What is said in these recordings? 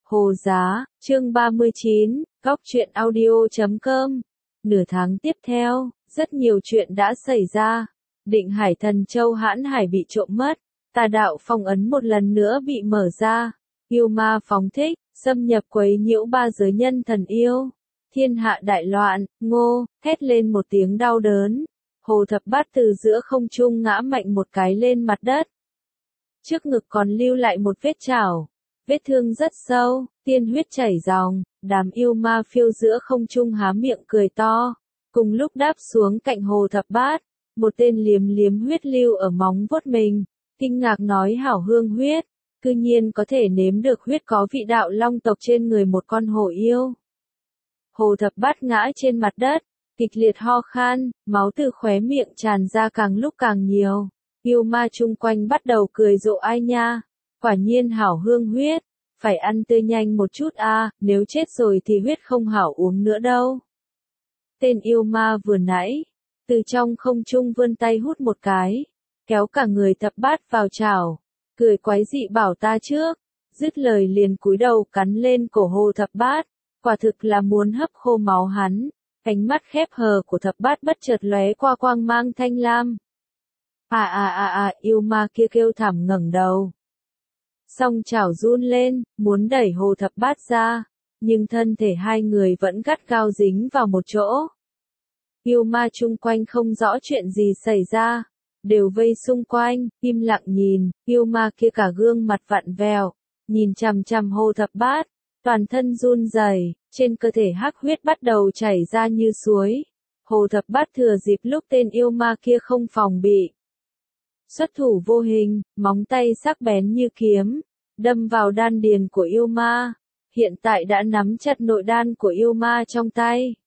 Hồ Giá, chương 39, góc truyện audio.com. Nửa tháng tiếp theo, rất nhiều chuyện đã xảy ra. Định Hải Thần Châu Hãn Hải bị trộm mất, Tà Đạo Phong ấn một lần nữa bị mở ra, yêu ma phóng thích, xâm nhập quấy nhiễu ba giới nhân thần yêu. Thiên hạ đại loạn, ngô, hét lên một tiếng đau đớn. Hồ Thập Bát từ giữa không trung ngã mạnh một cái lên mặt đất. Trước ngực còn lưu lại một vết chảo. Vết thương rất sâu, tiên huyết chảy ròng, đám yêu ma phiêu giữa không trung há miệng cười to. Cùng lúc đáp xuống cạnh Hồ Thập Bát, một tên liếm liếm huyết lưu ở móng vuốt mình, kinh ngạc nói hảo hương huyết, cư nhiên có thể nếm được huyết có vị đạo long tộc trên người một con hổ yêu. Hồ Thập Bát ngã trên mặt đất, kịch liệt ho khan, máu từ khóe miệng tràn ra càng lúc càng nhiều. Yêu ma chung quanh bắt đầu cười rộ ai nha. Quả nhiên hảo hương huyết, phải ăn tươi nhanh một chút a, nếu chết rồi thì huyết không hảo uống nữa đâu. Tên yêu ma vừa nãy, từ trong không trung vươn tay hút một cái, kéo cả người Thập Bát vào chảo, cười quái dị bảo ta trước, dứt lời liền cúi đầu cắn lên cổ Hồ Thập Bát, quả thực là muốn hấp khô máu hắn, ánh mắt khép hờ của Thập Bát bất chợt lóe qua quang mang thanh lam. Yêu ma kia kêu thảm ngẩng đầu. Song chảo run lên, muốn đẩy Hồ Thập Bát ra, nhưng thân thể hai người vẫn gắt gao dính vào một chỗ. Yêu ma chung quanh không rõ chuyện gì xảy ra, đều vây xung quanh, im lặng nhìn, yêu ma kia cả gương mặt vặn vẹo, nhìn chằm chằm Hồ Thập Bát, toàn thân run rẩy, trên cơ thể hắc huyết bắt đầu chảy ra như suối. Hồ Thập Bát thừa dịp lúc tên yêu ma kia không phòng bị, xuất thủ vô hình, móng tay sắc bén như kiếm, đâm vào đan điền của yêu ma, hiện tại đã nắm chặt nội đan của yêu ma trong tay.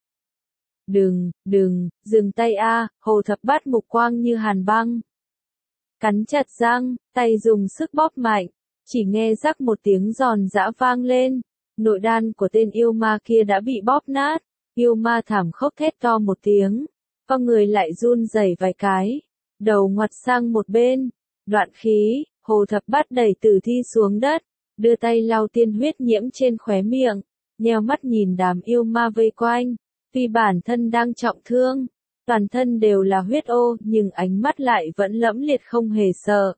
Đừng, dừng tay a, Hồ Thập Bát mục quang như hàn băng. Cắn chặt răng, tay dùng sức bóp mạnh, chỉ nghe rắc một tiếng giòn giã vang lên, nội đan của tên yêu ma kia đã bị bóp nát, yêu ma thảm khốc thét to một tiếng, con người lại run rẩy vài cái. Đầu ngoặt sang một bên, đoạn khí, Hồ Thập Bát đẩy tử thi xuống đất, đưa tay lau tiên huyết nhiễm trên khóe miệng, nheo mắt nhìn đám yêu ma vây quanh, tuy bản thân đang trọng thương, toàn thân đều là huyết ô nhưng ánh mắt lại vẫn lẫm liệt không hề sợ.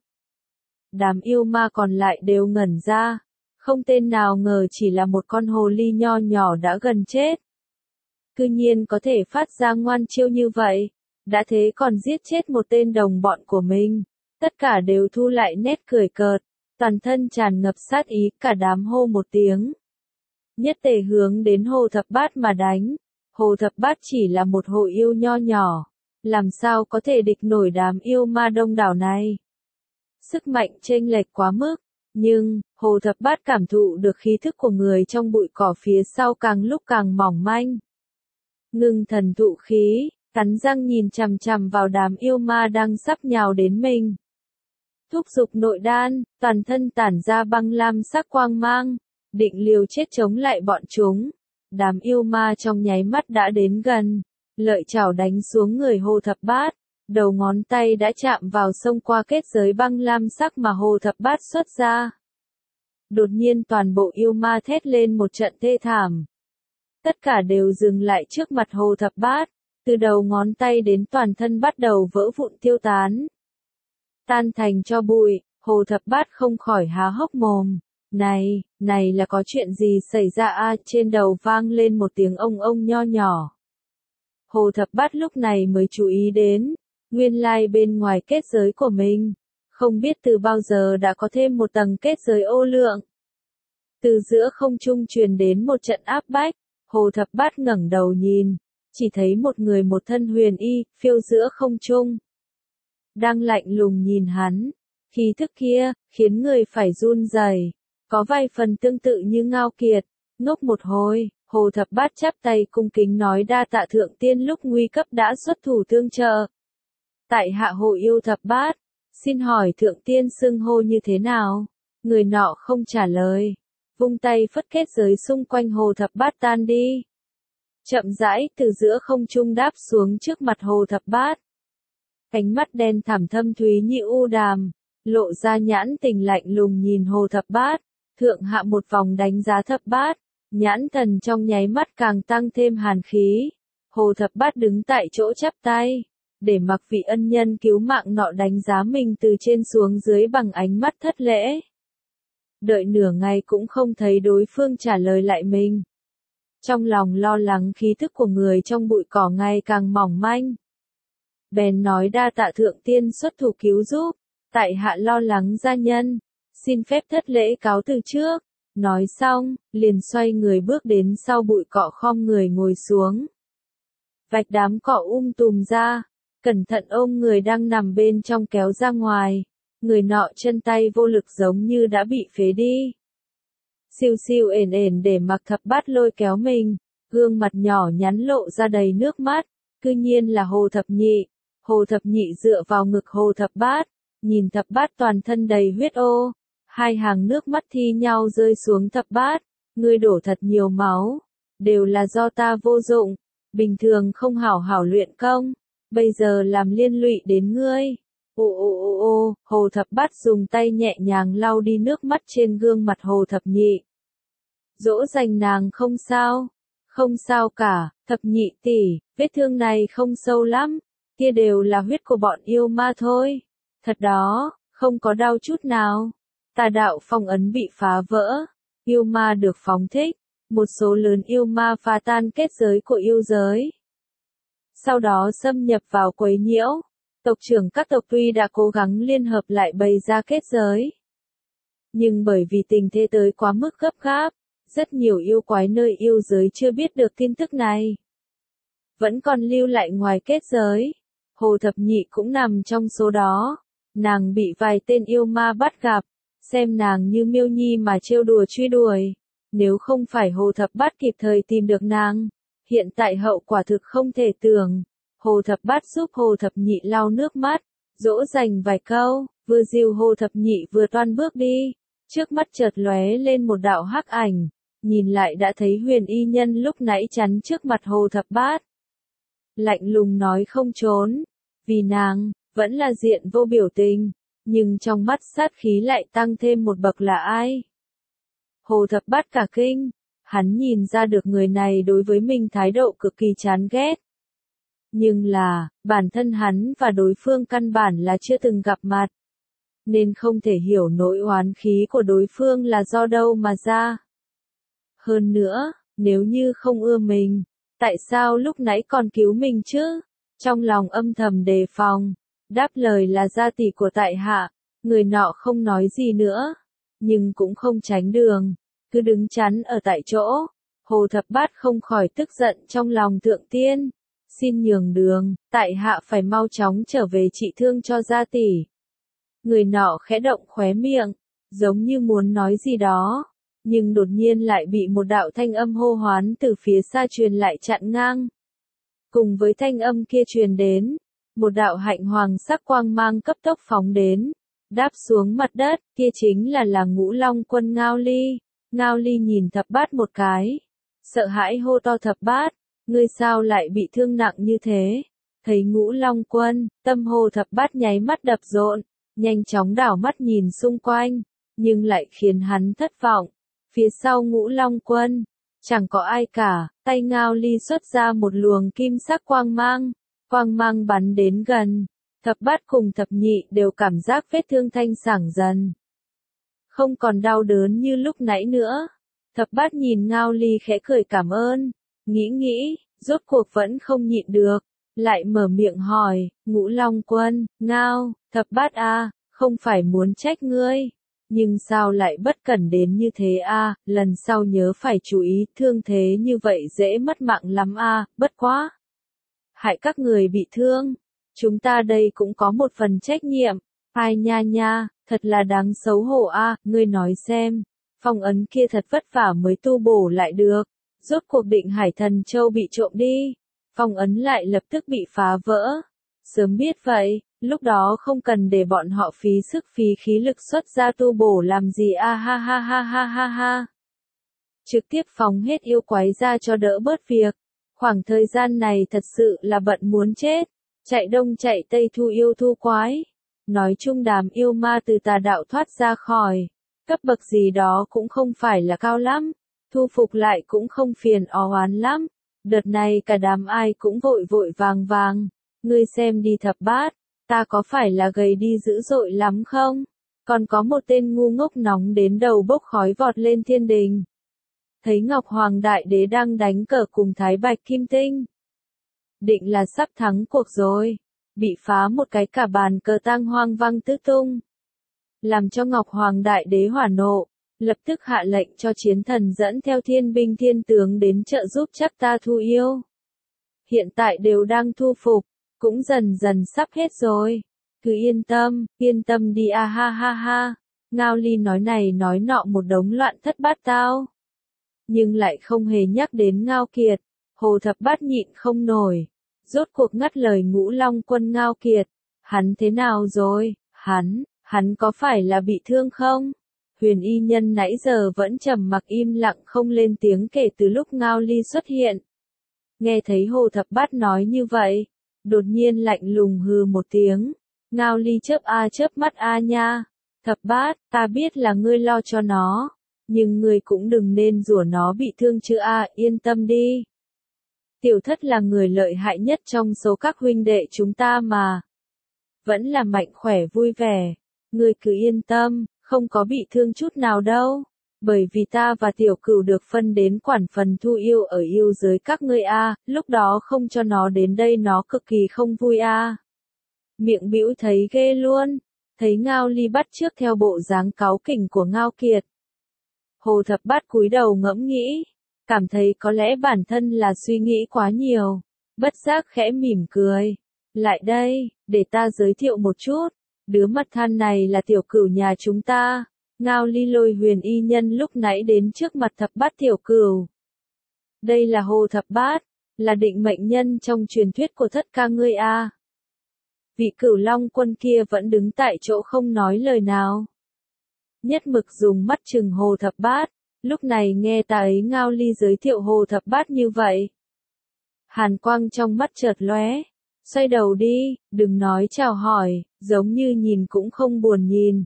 Đám yêu ma còn lại đều ngẩn ra, không tên nào ngờ chỉ là một con hồ ly nho nhỏ đã gần chết. Cư nhiên có thể phát ra ngoan chiêu như vậy. Đã thế còn giết chết một tên đồng bọn của mình, tất cả đều thu lại nét cười cợt, toàn thân tràn ngập sát ý, cả đám hô một tiếng. Nhất tề hướng đến Hồ Thập Bát mà đánh, Hồ Thập Bát chỉ là một hồ yêu nho nhỏ, làm sao có thể địch nổi đám yêu ma đông đảo này. Sức mạnh chênh lệch quá mức, nhưng, Hồ Thập Bát cảm thụ được khí thức của người trong bụi cỏ phía sau càng lúc càng mỏng manh. Ngưng thần thụ khí. Cắn răng nhìn chằm chằm vào đám yêu ma đang sắp nhào đến mình. Thúc giục nội đan, toàn thân tản ra băng lam sắc quang mang, định liều chết chống lại bọn chúng. Đám yêu ma trong nháy mắt đã đến gần, lợi chảo đánh xuống người Hồ Thập Bát, đầu ngón tay đã chạm vào xông qua kết giới băng lam sắc mà Hồ Thập Bát xuất ra. Đột nhiên toàn bộ yêu ma thét lên một trận thê thảm. Tất cả đều dừng lại trước mặt Hồ Thập Bát. Từ đầu ngón tay đến toàn thân bắt đầu vỡ vụn tiêu tán. Tan thành cho bụi, Hồ Thập Bát không khỏi há hốc mồm. Này là có chuyện gì xảy ra a? Trên đầu vang lên một tiếng ông nho nhỏ. Hồ Thập Bát lúc này mới chú ý đến, nguyên lai bên ngoài kết giới của mình, không biết từ bao giờ đã có thêm một tầng kết giới ô lượng. Từ giữa không trung truyền đến một trận áp bách, Hồ Thập Bát ngẩng đầu nhìn. Chỉ thấy một người một thân huyền y, phiêu giữa không trung. Đang lạnh lùng nhìn hắn, khí thức kia, khiến người phải run rẩy, có vài phần tương tự như Ngao Kiệt. Ngốc một hồi, Hồ Thập Bát chắp tay cung kính nói đa tạ thượng tiên lúc nguy cấp đã xuất thủ tương trợ. Tại hạ Hồ Yêu Thập Bát, xin hỏi thượng tiên xưng hô như thế nào? Người nọ không trả lời, vung tay phất kết giới xung quanh Hồ Thập Bát tan đi. Chậm rãi từ giữa không trung đáp xuống trước mặt Hồ Thập Bát. Ánh mắt đen thẳm thâm thúy như u đàm, lộ ra nhãn tình lạnh lùng nhìn Hồ Thập Bát. thượng hạ một vòng đánh giá thập bát, nhãn thần trong nháy mắt càng tăng thêm hàn khí. Hồ Thập Bát đứng tại chỗ chắp tay, để mặc vị ân nhân cứu mạng nọ đánh giá mình từ trên xuống dưới bằng ánh mắt thất lễ. Đợi nửa ngày cũng không thấy đối phương trả lời lại mình. Trong lòng lo lắng khí thức của người trong bụi cỏ ngày càng mỏng manh. Bèn nói đa tạ thượng tiên xuất thủ cứu giúp, tại hạ lo lắng gia nhân, xin phép thất lễ cáo từ trước. Nói xong, liền xoay người bước đến sau bụi cỏ khom người ngồi xuống. Vạch đám cỏ tùm ra, cẩn thận ôm người đang nằm bên trong kéo ra ngoài. Người nọ chân tay vô lực giống như đã bị phế đi. Siêu siêu ền ền để mặc Thập Bát lôi kéo mình, gương mặt nhỏ nhắn lộ ra đầy nước mắt, cư nhiên là Hồ Thập Nhị. Hồ Thập Nhị dựa vào ngực Hồ Thập Bát, nhìn Thập Bát toàn thân đầy huyết ô, hai hàng nước mắt thi nhau rơi xuống. Thập Bát, ngươi đổ thật nhiều máu, đều là do ta vô dụng, bình thường không hảo hảo luyện công, bây giờ làm liên lụy đến ngươi. Ô, Hồ Thập Bát dùng tay nhẹ nhàng lau đi nước mắt trên gương mặt Hồ Thập Nhị. Dỗ dành nàng không sao, không sao cả, Thập Nhị tỷ, vết thương này không sâu lắm, kia đều là huyết của bọn yêu ma thôi. Thật đó, không có đau chút nào. Tà đạo phong ấn bị phá vỡ, yêu ma được phóng thích, một số lớn yêu ma phá tan kết giới của yêu giới. Sau đó xâm nhập vào quấy nhiễu. Tộc trưởng các tộc tuy đã cố gắng liên hợp lại bày ra kết giới, nhưng bởi vì tình thế tới quá mức gấp gáp, rất nhiều yêu quái nơi yêu giới chưa biết được tin tức này, vẫn còn lưu lại ngoài kết giới. Hồ Thập Nhị cũng nằm trong số đó, nàng bị vài tên yêu ma bắt gặp, xem nàng như miêu nhi mà trêu đùa truy đuổi. Nếu không phải Hồ Thập Bát kịp thời tìm được nàng, hiện tại hậu quả thực không thể tưởng. Hồ Thập Bát giúp Hồ Thập Nhị lau nước mắt, dỗ dành vài câu, vừa dìu Hồ Thập Nhị vừa toan bước đi, trước mắt chợt lóe lên một đạo hắc ảnh, nhìn lại đã thấy Huyền Y Nhân lúc nãy chắn trước mặt Hồ Thập Bát. Lạnh lùng nói không trốn, vì nàng, vẫn là diện vô biểu tình, nhưng trong mắt sát khí lại tăng thêm một bậc là ai. Hồ Thập Bát cả kinh, hắn nhìn ra được người này đối với mình thái độ cực kỳ chán ghét. Nhưng là, bản thân hắn và đối phương căn bản là chưa từng gặp mặt, nên không thể hiểu nỗi oán khí của đối phương là do đâu mà ra. Hơn nữa, nếu như không ưa mình, tại sao lúc nãy còn cứu mình chứ? Trong lòng âm thầm đề phòng, đáp lời là gia tỷ của tại hạ, người nọ không nói gì nữa, nhưng cũng không tránh đường, cứ đứng chắn ở tại chỗ. Hồ Thập Bát không khỏi tức giận trong lòng thượng tiên. Xin nhường đường, tại hạ phải mau chóng trở về trị thương cho gia tỷ. Người nọ khẽ động khóe miệng, giống như muốn nói gì đó, nhưng đột nhiên lại bị một đạo thanh âm hô hoán từ phía xa truyền lại chặn ngang. Cùng với thanh âm kia truyền đến, một đạo hạnh hoàng sắc quang mang cấp tốc phóng đến, đáp xuống mặt đất, kia chính là Ngũ Long Quân Ngao Ly. Ngao Ly nhìn Thập Bát một cái, sợ hãi hô to: Thập Bát, ngươi sao lại bị thương nặng như thế? Thấy Ngũ Long Quân, tâm Hồ Thập Bát nháy mắt đập rộn, nhanh chóng đảo mắt nhìn xung quanh, nhưng lại khiến hắn thất vọng. Phía sau Ngũ Long Quân, chẳng có ai cả. Tay Ngao Ly xuất ra một luồng kim sắc quang mang bắn đến gần. Thập Bát cùng Thập Nhị đều cảm giác vết thương thanh sảng dần, không còn đau đớn như lúc nãy nữa. Thập Bát nhìn Ngao Ly khẽ cười cảm ơn, nghĩ, rốt cuộc vẫn không nhịn được, lại mở miệng hỏi: Ngũ Long Quân, Ngao, Thập Bát a, không phải muốn trách ngươi, nhưng sao lại bất cẩn đến như thế a? Lần sau nhớ phải chú ý, thương thế như vậy dễ mất mạng lắm a. Bất quá, hại các người bị thương, chúng ta đây cũng có một phần trách nhiệm. Ai nha, thật là đáng xấu hổ a. Ngươi nói xem, phong ấn kia thật vất vả mới tu bổ lại được, rốt cuộc Định Hải Thần Châu bị trộm đi, phong ấn lại lập tức bị phá vỡ. Sớm biết vậy, lúc đó không cần để bọn họ phí sức phí khí lực xuất ra tu bổ làm gì a. Ha. Trực tiếp phóng hết yêu quái ra cho đỡ bớt việc. Khoảng thời gian này thật sự là bận muốn chết, chạy đông chạy tây thu yêu thu quái. Nói chung đám yêu ma từ tà đạo thoát ra khỏi, Cấp bậc gì đó cũng không phải là cao lắm, thu phục lại cũng không phiền oán lắm. Đợt này cả đám ai cũng vội vội vàng vàng. Ngươi xem đi thập bát, ta có phải là gầy đi dữ dội lắm không? Còn có một tên ngu ngốc nóng đến đầu bốc khói vọt lên thiên đình. Thấy Ngọc Hoàng Đại Đế đang đánh cờ cùng Thái Bạch Kim Tinh. Định là sắp thắng cuộc rồi. Bị phá một cái cả bàn cờ tang hoang văng tứ tung. Làm cho Ngọc Hoàng Đại Đế hỏa nộ, lập tức hạ lệnh cho chiến thần dẫn theo thiên binh thiên tướng đến trợ giúp chắc ta thu yêu. Hiện tại đều đang thu phục, cũng dần dần sắp hết rồi. Cứ yên tâm đi a ha ha ha. Ngao Ly nói này nói nọ một đống loạn thất bát tao. Nhưng lại không hề nhắc đến Ngao Kiệt. Hồ Thập Bát nhịn không nổi. Rốt cuộc ngắt lời Ngũ Long Quân Ngao Kiệt. Hắn thế nào rồi? Hắn có phải là bị thương không? Huyền Y Nhân nãy giờ vẫn trầm mặc im lặng không lên tiếng kể từ lúc Ngao Ly xuất hiện. Nghe thấy Hồ Thập Bát nói như vậy, đột nhiên lạnh lùng hừ một tiếng. Ngao Ly chớp mắt nha. Thập Bát, ta biết là ngươi lo cho nó, nhưng ngươi cũng đừng nên rủa nó bị thương chứ yên tâm đi. Tiểu Thất là người lợi hại nhất trong số các huynh đệ chúng ta mà. Vẫn là mạnh khỏe vui vẻ. Ngươi cứ yên tâm, không có bị thương chút nào đâu. Bởi vì ta và Tiểu Cửu được phân đến quản phần thu yêu ở yêu giới các ngươi lúc đó không cho nó đến đây nó cực kỳ không vui Miệng bĩu thấy ghê luôn. Thấy Ngao Ly bắt chước theo bộ dáng cáu kỉnh của Ngao Kiệt. Hồ Thập Bát cúi đầu ngẫm nghĩ, cảm thấy có lẽ bản thân là suy nghĩ quá nhiều, bất giác khẽ mỉm cười. Lại đây, để ta giới thiệu một chút, đứa mặt than này là Tiểu Cửu nhà chúng ta. Ngao Ly lôi Huyền Y Nhân lúc nãy đến trước mặt Thập Bát Tiểu Cửu. Đây là Hồ Thập Bát, là định mệnh nhân trong truyền thuyết của thất ca ngươi Vị Cửu Long Quân kia vẫn đứng tại chỗ không nói lời nào. Nhất mực dùng mắt chừng Hồ Thập Bát, lúc này nghe ta ấy Ngao Ly giới thiệu Hồ Thập Bát như vậy. Hàn quang trong mắt chợt lóe, xoay đầu đi, đừng nói chào hỏi, giống như nhìn cũng không buồn nhìn.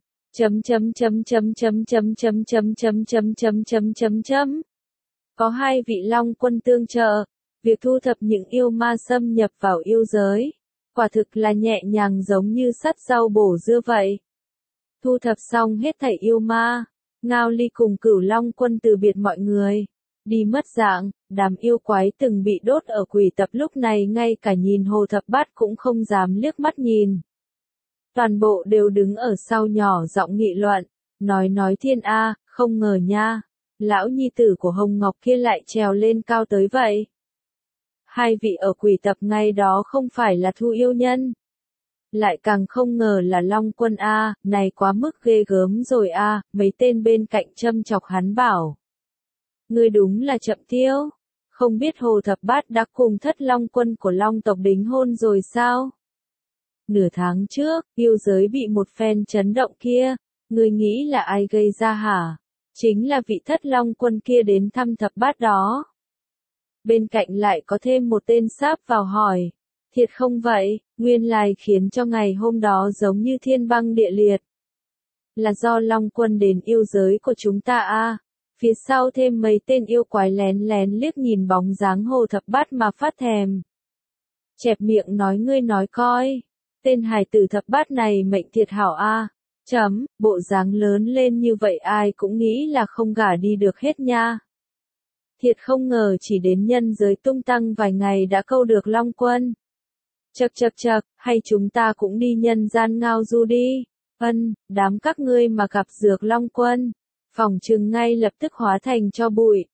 Có hai vị Long Quân tương trợ, việc thu thập những yêu ma xâm nhập vào yêu giới, quả thực là nhẹ nhàng giống như sắt rau bổ dưa vậy. Thu thập xong hết thảy yêu ma, Ngao Ly cùng Cửu Long Quân từ biệt mọi người, đi mất dạng. Đám yêu quái từng bị đốt ở quỷ tập lúc này ngay cả nhìn Hồ Thập Bát cũng không dám liếc mắt nhìn. Toàn bộ đều đứng ở sau nhỏ giọng nghị luận, nói thiên không ngờ nha, lão nhi tử của Hồng Ngọc kia lại trèo lên cao tới vậy. Hai vị ở quỷ tập ngay đó không phải là thu yêu nhân. Lại càng không ngờ là Long Quân này quá mức ghê gớm rồi mấy tên bên cạnh châm chọc hắn bảo. Ngươi đúng là chậm tiêu, không biết Hồ Thập Bát đã cùng thất Long Quân của Long tộc đính hôn rồi sao? Nửa tháng trước, yêu giới bị một phen chấn động kia, ngươi nghĩ là ai gây ra hả? Chính là vị thất Long Quân kia đến thăm Thập Bát đó. Bên cạnh lại có thêm một tên sáp vào hỏi, thiệt không vậy, nguyên lai khiến cho ngày hôm đó giống như thiên băng địa liệt. Là do Long Quân đến yêu giới của chúng ta phía sau thêm mấy tên yêu quái lén lén liếc nhìn bóng dáng Hồ Thập Bát mà phát thèm. Chẹp miệng nói ngươi nói coi, tên hài tử Thập Bát này mệnh thiệt hảo bộ dáng lớn lên như vậy ai cũng nghĩ là không gả đi được hết nha. Thiệt không ngờ chỉ đến nhân giới tung tăng vài ngày đã câu được Long Quân. Chậc, hay chúng ta cũng đi nhân gian ngao du đi. Đám các ngươi mà gặp dược Long Quân, phỏng chừng ngay lập tức hóa thành cho bụi.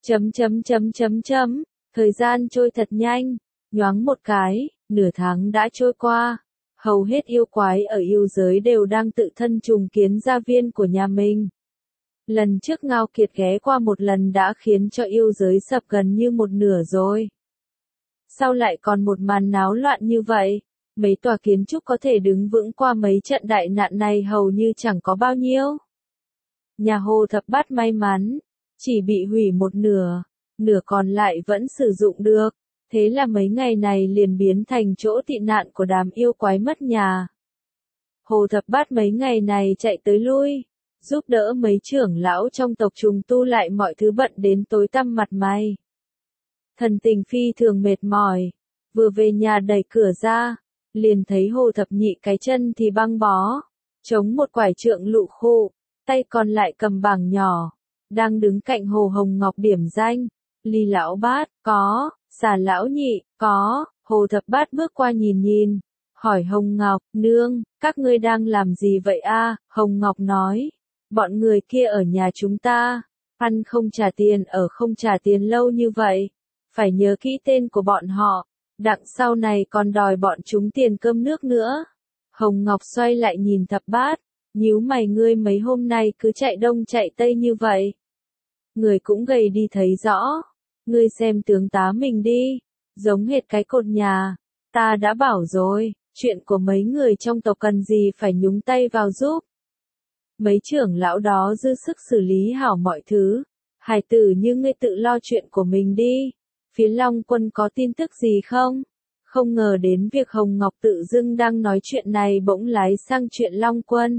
Thời gian trôi thật nhanh, nhoáng một cái, nửa tháng đã trôi qua. Hầu hết yêu quái ở yêu giới đều đang tự thân trùng kiến gia viên của nhà mình. Lần trước Ngao Kiệt ghé qua một lần đã khiến cho yêu giới sập gần như một nửa rồi. Sao lại còn một màn náo loạn như vậy? Mấy tòa kiến trúc có thể đứng vững qua mấy trận đại nạn này hầu như chẳng có bao nhiêu. Nhà Hồ Thập Bát may mắn, chỉ bị hủy một nửa, nửa còn lại vẫn sử dụng được. Thế là mấy ngày này liền biến thành chỗ tị nạn của đám yêu quái mất nhà. Hồ Thập Bát mấy ngày này chạy tới lui, giúp đỡ mấy trưởng lão trong tộc trùng tu lại mọi thứ bận đến tối tăm mặt mày. Thần tình phi thường mệt mỏi, vừa về nhà đẩy cửa ra, liền thấy Hồ Thập Nhị cái chân thì băng bó, chống một quải trượng lụ khô, tay còn lại cầm bảng nhỏ, đang đứng cạnh Hồ Hồng Ngọc điểm danh. Ly lão bát, có, Xà lão nhị, có. Hồ Thập Bát bước qua nhìn, hỏi Hồng Ngọc, nương, các ngươi đang làm gì vậy a? Hồng Ngọc nói, bọn người kia ở nhà chúng ta, ăn không trả tiền ở không trả tiền lâu như vậy, phải nhớ kỹ tên của bọn họ, đặng sau này còn đòi bọn chúng tiền cơm nước nữa. Hồng Ngọc xoay lại nhìn Thập Bát, nhíu mày, ngươi mấy hôm nay cứ chạy đông chạy tây như vậy. Người cũng gầy đi thấy rõ, ngươi xem tướng tá mình đi, giống hệt cái cột nhà, ta đã bảo rồi, chuyện của mấy người trong tộc cần gì phải nhúng tay vào giúp. Mấy trưởng lão đó dư sức xử lý hảo mọi thứ, hài tử như ngươi tự lo chuyện của mình đi. Phía Long Quân có tin tức gì không? Không ngờ đến việc Hồng Ngọc tự dưng đang nói chuyện này bỗng lái sang chuyện Long Quân.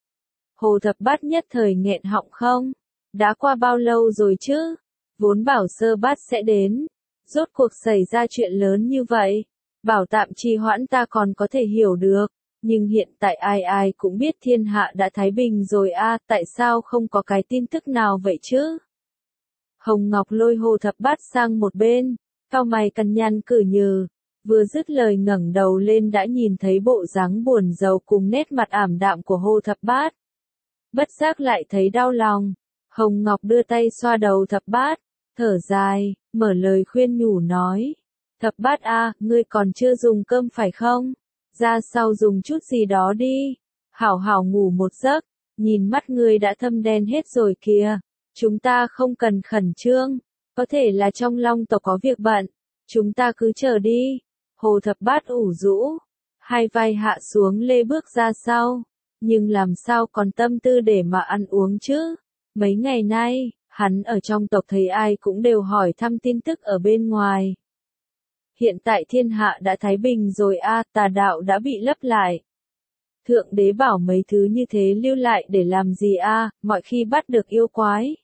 Hồ Thập Bát nhất thời nghẹn họng không? Đã qua bao lâu rồi chứ? Vốn bảo Sơ Bát sẽ đến. Rốt cuộc xảy ra chuyện lớn như vậy. Bảo tạm trì hoãn ta còn có thể hiểu được. Nhưng hiện tại ai ai cũng biết thiên hạ đã thái bình rồi a, tại sao không có cái tin tức nào vậy chứ? Hồng Ngọc lôi Hồ Thập Bát sang một bên, cau mày cằn nhằn cử nhừ, vừa dứt lời ngẩng đầu lên đã nhìn thấy bộ dáng buồn rầu cùng nét mặt ảm đạm của Hồ Thập Bát. Bất giác lại thấy đau lòng, Hồng Ngọc đưa tay xoa đầu Thập Bát, thở dài, mở lời khuyên nhủ nói, Thập Bát a, ngươi còn chưa dùng cơm phải không? Ra sau dùng chút gì đó đi, hảo hảo ngủ một giấc, nhìn mắt ngươi đã thâm đen hết rồi kìa. Chúng ta không cần khẩn trương, có thể là trong Long tộc có việc bận, chúng ta cứ chờ đi. Hồ Thập Bát ủ rũ, hai vai hạ xuống lê bước ra sau, nhưng làm sao còn tâm tư để mà ăn uống chứ? Mấy ngày nay, hắn ở trong tộc thấy ai cũng đều hỏi thăm tin tức ở bên ngoài. Hiện tại thiên hạ đã thái bình rồi a, tà đạo đã bị lấp lại. Thượng đế bảo mấy thứ như thế lưu lại để làm gì a, mọi khi bắt được yêu quái.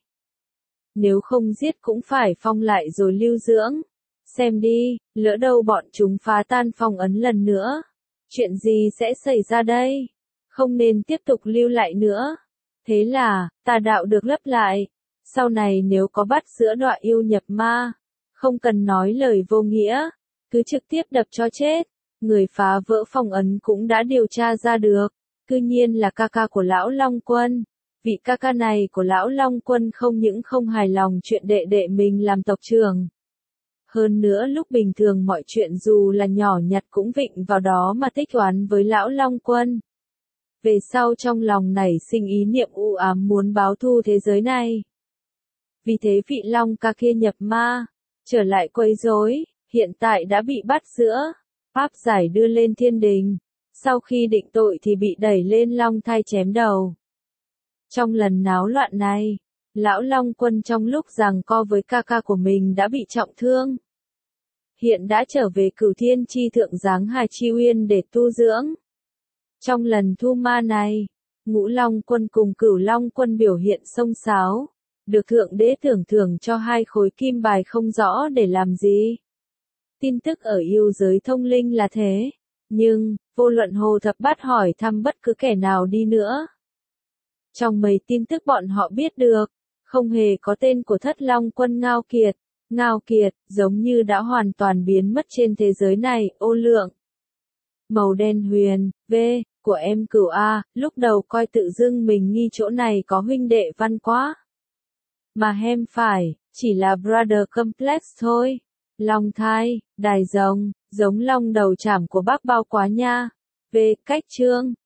Nếu không giết cũng phải phong lại rồi lưu dưỡng. Xem đi, lỡ đâu bọn chúng phá tan phong ấn lần nữa. Chuyện gì sẽ xảy ra đây? Không nên tiếp tục lưu lại nữa. Thế là, tà đạo được lấp lại. Sau này nếu có bắt giữa đọa yêu nhập ma, không cần nói lời vô nghĩa, cứ trực tiếp đập cho chết. Người phá vỡ phong ấn cũng đã điều tra ra được, cư nhiên là ca ca của lão Long Quân. Vị ca ca này của lão Long Quân không những không hài lòng chuyện đệ đệ mình làm tộc trưởng. Hơn nữa lúc bình thường mọi chuyện dù là nhỏ nhặt cũng vịnh vào đó mà tích oán với lão Long Quân. Về sau trong lòng nảy sinh ý niệm u ám muốn báo thù thế giới này. Vì thế vị Long ca kia nhập ma, trở lại quấy rối, hiện tại đã bị bắt giữ, áp giải đưa lên thiên đình. Sau khi định tội thì bị đẩy lên Long Thai chém đầu. Trong lần náo loạn này, lão Long Quân trong lúc giằng co với ca ca của mình đã bị trọng thương. Hiện đã trở về Cửu Thiên Chi Thượng Giáng Hà Chi Uyên để tu dưỡng. Trong lần thu ma này, Ngũ Long Quân cùng Cửu Long Quân biểu hiện xông xáo, được Thượng Đế thưởng cho 2 khối kim bài không rõ để làm gì. Tin tức ở yêu giới thông linh là thế, nhưng, vô luận Hồ Thập Bát hỏi thăm bất cứ kẻ nào đi nữa. Trong mấy tin tức bọn họ biết được, không hề có tên của Thất Long Quân Ngao Kiệt. Ngao Kiệt, giống như đã hoàn toàn biến mất trên thế giới này, ô lượng. Màu đen huyền, V, của em Cửu A, lúc đầu coi tự dưng mình nghi chỗ này có huynh đệ văn quá. Mà hem phải, chỉ là brother complex thôi. Long Thai, Đài Rồng, giống long đầu chảm của bác bao quá nha. V, cách chương.